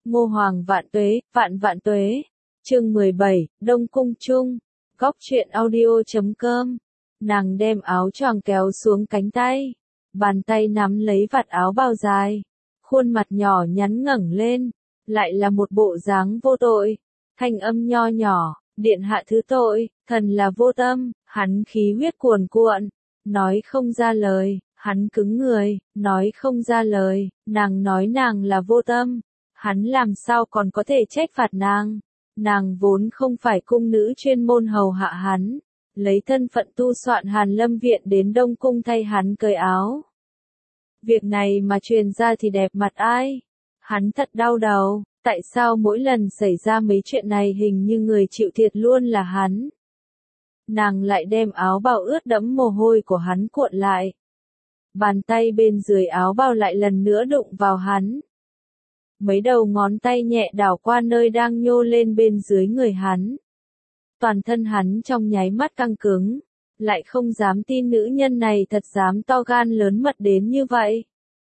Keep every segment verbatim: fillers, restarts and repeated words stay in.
Ngô Hoàng vạn tuế, vạn vạn tuế. Chương mười bảy, Đông Cung Trung. Góc truyện audio chấm com. Nàng đem áo choàng kéo xuống cánh tay, bàn tay nắm lấy vạt áo bào dài, khuôn mặt nhỏ nhắn ngẩng lên, lại là một bộ dáng vô tội, thanh âm nho nhỏ, điện hạ thứ tội, thần là vô tâm. Hắn khí huyết cuồn cuộn, nói không ra lời, hắn cứng người, nói không ra lời, nàng nói nàng là vô tâm, hắn làm sao còn có thể trách phạt nàng. Nàng vốn không phải cung nữ chuyên môn hầu hạ hắn, lấy thân phận tu soạn Hàn Lâm Viện đến Đông Cung thay hắn cởi áo. Việc này mà truyền ra thì đẹp mặt ai? Hắn thật đau đầu, tại sao mỗi lần xảy ra mấy chuyện này hình như người chịu thiệt luôn là hắn? Nàng lại đem áo bào ướt đẫm mồ hôi của hắn cuộn lại. Bàn tay bên dưới áo bào lại lần nữa đụng vào hắn. Mấy đầu ngón tay nhẹ đảo qua nơi đang nhô lên bên dưới người hắn. Toàn thân hắn trong nháy mắt căng cứng, lại không dám tin nữ nhân này thật dám to gan lớn mật đến như vậy.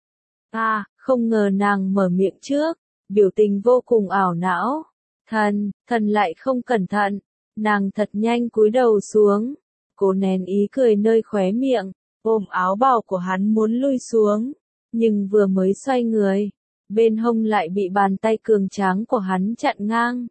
À, không ngờ nàng mở miệng trước, biểu tình vô cùng ảo não. Thần, thần lại không cẩn thận. Nàng thật nhanh cúi đầu xuống, cố nén ý cười nơi khóe miệng, ôm áo bào của hắn muốn lui xuống, nhưng vừa mới xoay người, bên hông lại bị bàn tay cường tráng của hắn chặn ngang.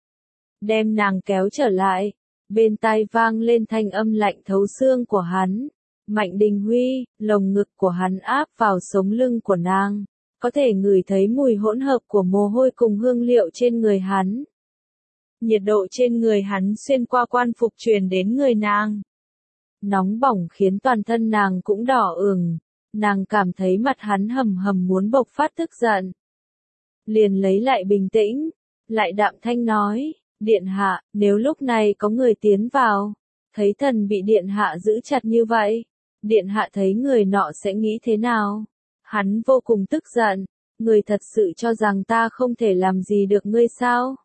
Đem nàng kéo trở lại, bên tai vang lên thanh âm lạnh thấu xương của hắn. Mạnh Đình Huy, lồng ngực của hắn áp vào sống lưng của nàng, có thể ngửi thấy mùi hỗn hợp của mồ hôi cùng hương liệu trên người hắn. Nhiệt độ trên người hắn xuyên qua quan phục truyền đến người nàng. Nóng bỏng khiến toàn thân nàng cũng đỏ ửng, nàng cảm thấy mặt hắn hầm hầm muốn bộc phát tức giận. Liền lấy lại bình tĩnh, lại đạm thanh nói, điện hạ, nếu lúc này có người tiến vào, thấy thần bị điện hạ giữ chặt như vậy, điện hạ thấy người nọ sẽ nghĩ thế nào? Hắn vô cùng tức giận, người thật sự cho rằng ta không thể làm gì được ngươi sao?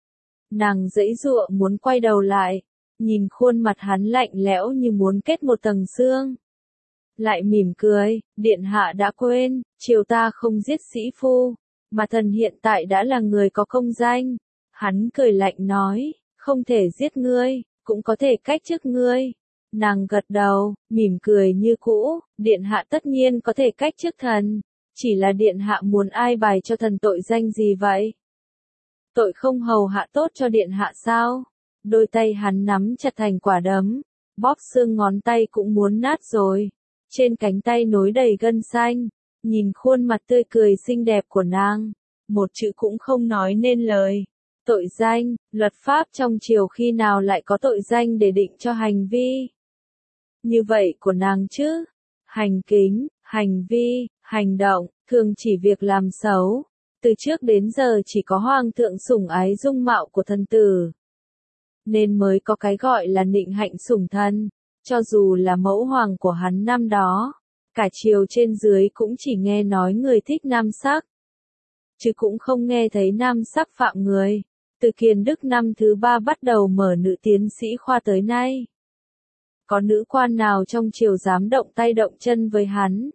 Nàng giãy giụa muốn quay đầu lại, nhìn khuôn mặt hắn lạnh lẽo như muốn kết một tầng xương. Lại mỉm cười, điện hạ đã quên, triều ta không giết sĩ phu, mà thần hiện tại đã là người có công danh. Hắn cười lạnh nói, không thể giết ngươi, cũng có thể cách chức ngươi. Nàng gật đầu, mỉm cười như cũ, điện hạ tất nhiên có thể cách chức thần, chỉ là điện hạ muốn ai bài cho thần tội danh gì vậy? Tội không hầu hạ tốt cho điện hạ sao? Đôi tay hắn nắm chặt thành quả đấm, bóp xương ngón tay cũng muốn nát rồi. Trên cánh tay nối đầy gân xanh, nhìn khuôn mặt tươi cười xinh đẹp của nàng, một chữ cũng không nói nên lời. Tội danh, luật pháp trong triều khi nào lại có tội danh để định cho hành vi như vậy của nàng chứ? Hành kính, hành vi, hành động, thường chỉ việc làm xấu. Từ trước đến giờ chỉ có hoàng thượng sủng ái dung mạo của thần tử, nên mới có cái gọi là nịnh hạnh sủng thân. Cho dù là mẫu hoàng của hắn năm đó, cả triều trên dưới cũng chỉ nghe nói người thích nam sắc, chứ cũng không nghe thấy nam sắc phạm người. Từ Kiền Đức năm thứ ba bắt đầu mở nữ tiến sĩ khoa tới nay, có nữ quan nào trong triều dám động tay động chân với hắn?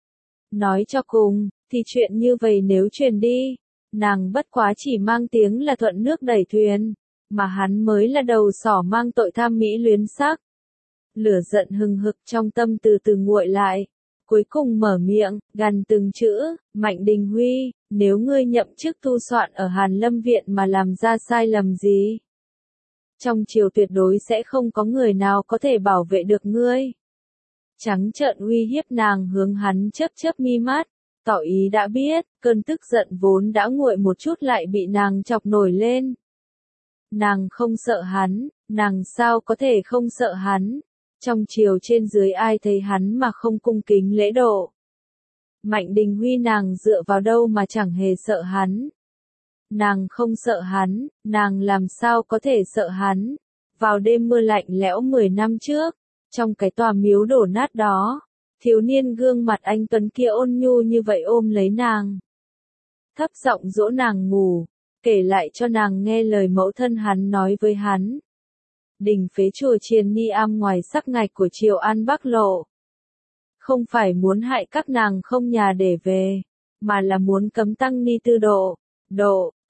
Nói cho cùng, thì chuyện như vậy nếu truyền đi, nàng bất quá chỉ mang tiếng là thuận nước đẩy thuyền, mà hắn mới là đầu sỏ mang tội tham mỹ luyến sắc. Lửa giận hừng hực trong tâm từ từ nguội lại, cuối cùng mở miệng, gằn từng chữ, Mạnh Đình Huy, nếu ngươi nhậm chức tu soạn ở Hàn Lâm Viện mà làm ra sai lầm gì, trong triều tuyệt đối sẽ không có người nào có thể bảo vệ được ngươi. Trắng trợn uy hiếp nàng hướng hắn chớp chớp mi mắt, tỏ ý đã biết, cơn tức giận vốn đã nguội một chút lại bị nàng chọc nổi lên. Nàng không sợ hắn, nàng sao có thể không sợ hắn? Trong triều trên dưới ai thấy hắn mà không cung kính lễ độ? Mạnh Đình Huy nàng dựa vào đâu mà chẳng hề sợ hắn? Nàng không sợ hắn, nàng làm sao có thể sợ hắn? Vào đêm mưa lạnh lẽo mười năm trước, trong cái tòa miếu đổ nát đó, thiếu niên gương mặt anh tuấn kia ôn nhu như vậy ôm lấy nàng, thấp giọng dỗ nàng ngủ, kể lại cho nàng nghe lời mẫu thân hắn nói với hắn. Đình phế chùa Triền Ni Am ngoài sắc ngạch của triều An Bắc Lộ, không phải muốn hại các nàng không nhà để về, mà là muốn cấm tăng ni tư độ, độ,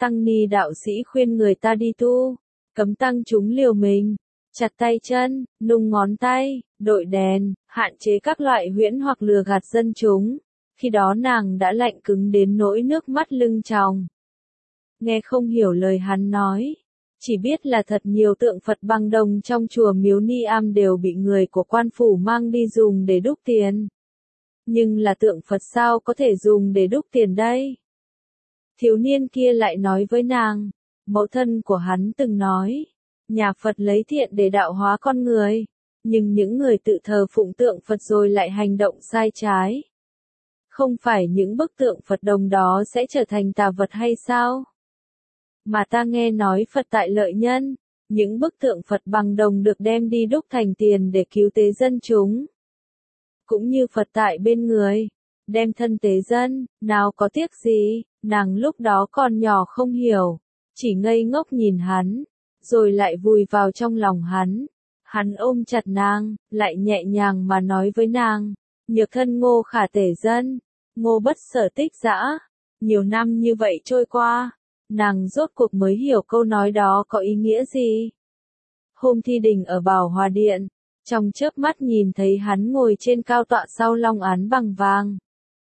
Tăng ni đạo sĩ khuyên người ta đi tu, cấm tăng chúng liều mình, chặt tay chân, nung ngón tay, đội đèn, hạn chế các loại huyễn hoặc lừa gạt dân chúng. Khi đó nàng đã lạnh cứng đến nỗi nước mắt lưng tròng. Nghe không hiểu lời hắn nói, chỉ biết là thật nhiều tượng Phật bằng đồng trong chùa Miếu Ni Am đều bị người của quan phủ mang đi dùng để đúc tiền. Nhưng là tượng Phật sao có thể dùng để đúc tiền đây? Thiếu niên kia lại nói với nàng, mẫu thân của hắn từng nói, nhà Phật lấy thiện để đạo hóa con người, nhưng những người tự thờ phụng tượng Phật rồi lại hành động sai trái. Không phải những bức tượng Phật đồng đó sẽ trở thành tà vật hay sao? Mà ta nghe nói Phật tại lợi nhân, những bức tượng Phật bằng đồng được đem đi đúc thành tiền để cứu tế dân chúng. Cũng như Phật tại bên người, đem thân tế dân, nào có tiếc gì, nàng lúc đó còn nhỏ không hiểu, chỉ ngây ngốc nhìn hắn, rồi lại vùi vào trong lòng hắn. Hắn ôm chặt nàng, lại nhẹ nhàng mà nói với nàng, nhược thân ngô khả tể dân, ngô bất sở tích dã. Nhiều năm như vậy trôi qua, nàng rốt cuộc mới hiểu câu nói đó có ý nghĩa gì. Hôm thi đình ở Bảo Hòa Điện, trong chớp mắt nhìn thấy hắn ngồi trên cao tọa sau long án bằng vàng.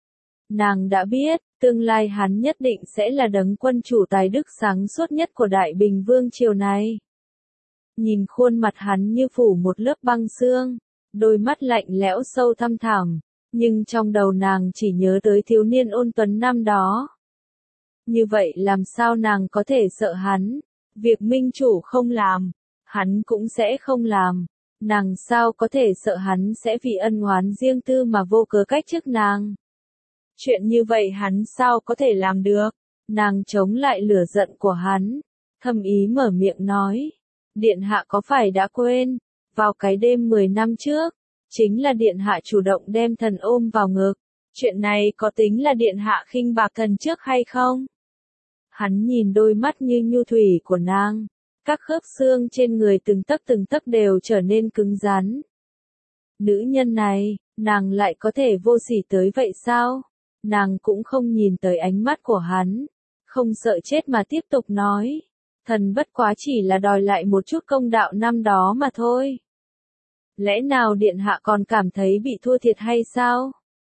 Nàng đã biết, tương lai hắn nhất định sẽ là đấng quân chủ tài đức sáng suốt nhất của Đại Bình Vương triều này. Nhìn khuôn mặt hắn như phủ một lớp băng sương, đôi mắt lạnh lẽo sâu thăm thẳm, nhưng trong đầu nàng chỉ nhớ tới thiếu niên ôn tuấn năm đó. Như vậy làm sao nàng có thể sợ hắn? Việc minh chủ không làm, hắn cũng sẽ không làm. Nàng sao có thể sợ hắn sẽ vì ân oán riêng tư mà vô cớ cách chức nàng? Chuyện như vậy hắn sao có thể làm được? Nàng chống lại lửa giận của hắn, thầm ý mở miệng nói. Điện hạ có phải đã quên, vào cái đêm mười năm trước, chính là điện hạ chủ động đem thần ôm vào ngực. Chuyện này có tính là điện hạ khinh bạc thần trước hay không? Hắn nhìn đôi mắt như nhu thủy của nàng, các khớp xương trên người từng tấc từng tấc đều trở nên cứng rắn. Nữ nhân này, nàng lại có thể vô sỉ tới vậy sao? Nàng cũng không nhìn tới ánh mắt của hắn, không sợ chết mà tiếp tục nói. Thần bất quá chỉ là đòi lại một chút công đạo năm đó mà thôi. Lẽ nào điện hạ còn cảm thấy bị thua thiệt hay sao?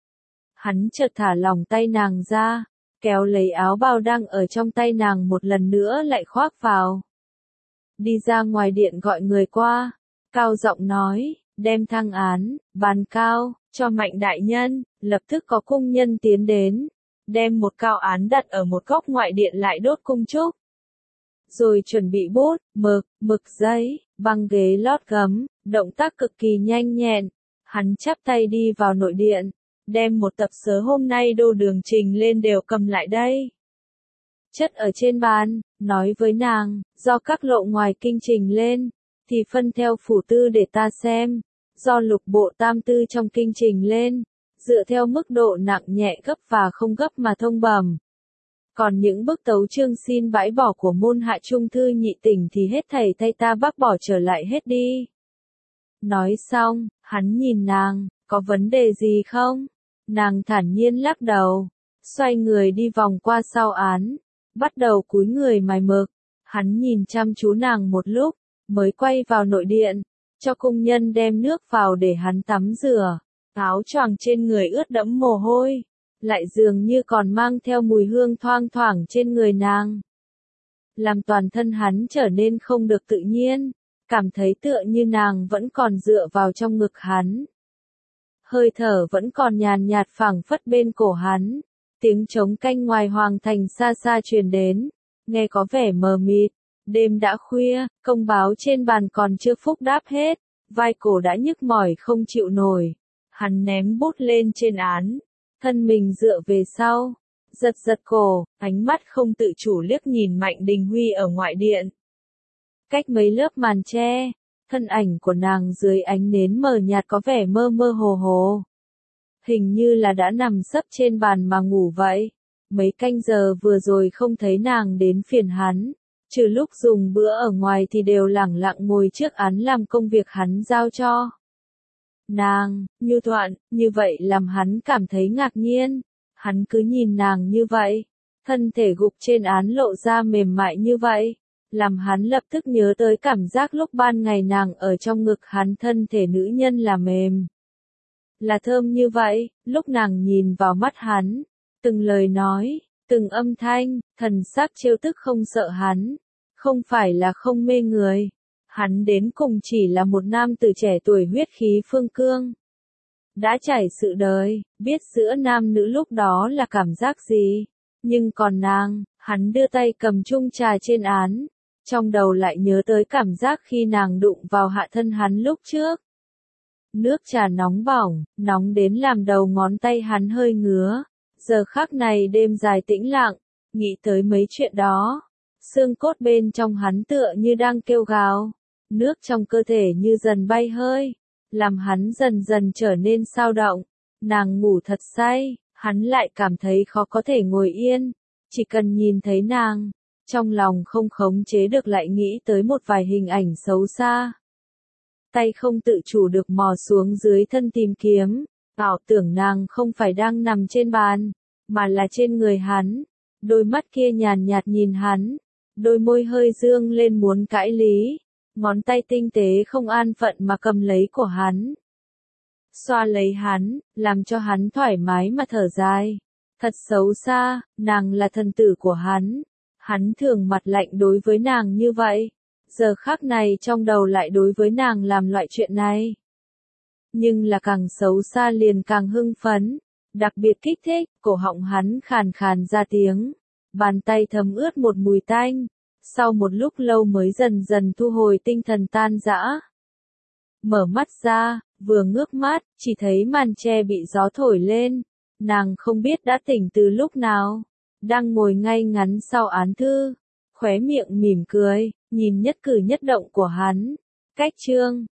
Hắn chợt thả lỏng tay nàng ra, kéo lấy áo bào đang ở trong tay nàng một lần nữa lại khoác vào. Đi ra ngoài điện gọi người qua, cao giọng nói, đem thăng án, bàn cao, cho Mạnh đại nhân. Lập tức có cung nhân tiến đến, đem một cao án đặt ở một góc ngoại điện lại đốt cung trúc. Rồi chuẩn bị bút, mực, mực giấy, băng ghế lót gấm, động tác cực kỳ nhanh nhẹn. Hắn chắp tay đi vào nội điện, đem một tập sớ hôm nay đô đường trình lên đều cầm lại đây. Chất ở trên bàn, nói với nàng, do các lộ ngoài kinh trình lên, thì phân theo phủ tư để ta xem, do lục bộ tam tư trong kinh trình lên, dựa theo mức độ nặng nhẹ gấp và không gấp mà thông bẩm. Còn những bức tấu chương xin bãi bỏ của môn hạ trung thư nhị tỉnh thì hết thảy thay ta bác bỏ trở lại hết đi. Nói xong, hắn nhìn nàng, có vấn đề gì không? Nàng thản nhiên lắc đầu, xoay người đi vòng qua sau án, bắt đầu cúi người mài mực. Hắn nhìn chăm chú nàng một lúc, mới quay vào nội điện, cho cung nhân đem nước vào để hắn tắm rửa. Áo choàng trên người ướt đẫm mồ hôi, lại dường như còn mang theo mùi hương thoang thoảng trên người nàng. Làm toàn thân hắn trở nên không được tự nhiên, cảm thấy tựa như nàng vẫn còn dựa vào trong ngực hắn. Hơi thở vẫn còn nhàn nhạt phảng phất bên cổ hắn, tiếng trống canh ngoài hoàng thành xa xa truyền đến, nghe có vẻ mờ mịt. Đêm đã khuya, công báo trên bàn còn chưa phúc đáp hết, vai cổ đã nhức mỏi không chịu nổi. Hắn ném bút lên trên án, thân mình dựa về sau, giật giật cổ, ánh mắt không tự chủ liếc nhìn Mạnh Đình Huy ở ngoại điện. Cách mấy lớp màn che, thân ảnh của nàng dưới ánh nến mờ nhạt có vẻ mơ mơ hồ hồ. Hình như là đã nằm sấp trên bàn mà ngủ vậy. Mấy canh giờ vừa rồi không thấy nàng đến phiền hắn, trừ lúc dùng bữa ở ngoài thì đều lẳng lặng ngồi trước án làm công việc hắn giao cho. Nàng, nhu thuận, như vậy làm hắn cảm thấy ngạc nhiên. Hắn cứ nhìn nàng như vậy, thân thể gục trên án lộ ra mềm mại như vậy, làm hắn lập tức nhớ tới cảm giác lúc ban ngày nàng ở trong ngực hắn, thân thể nữ nhân là mềm, là thơm như vậy, lúc nàng nhìn vào mắt hắn, từng lời nói, từng âm thanh, thần sắc trêu tức không sợ hắn, không phải là không mê người, hắn đến cùng chỉ là một nam tử trẻ tuổi huyết khí phương cương. Đã trải sự đời, biết giữa nam nữ lúc đó là cảm giác gì, nhưng còn nàng, hắn đưa tay cầm chung trà trên án, trong đầu lại nhớ tới cảm giác khi nàng đụng vào hạ thân hắn lúc trước. Nước trà nóng bỏng, nóng đến làm đầu ngón tay hắn hơi ngứa, giờ khắc này đêm dài tĩnh lặng, nghĩ tới mấy chuyện đó, xương cốt bên trong hắn tựa như đang kêu gào, nước trong cơ thể như dần bay hơi, làm hắn dần dần trở nên sao động, nàng ngủ thật say, hắn lại cảm thấy khó có thể ngồi yên, chỉ cần nhìn thấy nàng, trong lòng không khống chế được lại nghĩ tới một vài hình ảnh xấu xa. Tay không tự chủ được mò xuống dưới thân tìm kiếm, ảo tưởng nàng không phải đang nằm trên bàn, mà là trên người hắn, đôi mắt kia nhàn nhạt nhìn hắn, đôi môi hơi dương lên muốn cãi lý, ngón tay tinh tế không an phận mà cầm lấy của hắn. Xoa lấy hắn, làm cho hắn thoải mái mà thở dài. Thật xấu xa, nàng là thần tử của hắn. Hắn thường mặt lạnh đối với nàng như vậy. Giờ khắc này trong đầu lại đối với nàng làm loại chuyện này. Nhưng là càng xấu xa liền càng hưng phấn. Đặc biệt kích thích, cổ họng hắn khàn khàn ra tiếng. Bàn tay thấm ướt một mùi tanh. Sau một lúc lâu mới dần dần thu hồi tinh thần tan rã. Mở mắt ra, vừa ngước mắt, chỉ thấy màn che bị gió thổi lên. Nàng không biết đã tỉnh từ lúc nào. Đang ngồi ngay ngắn sau án thư. Khóe miệng mỉm cười, nhìn nhất cử nhất động của hắn. Cách chương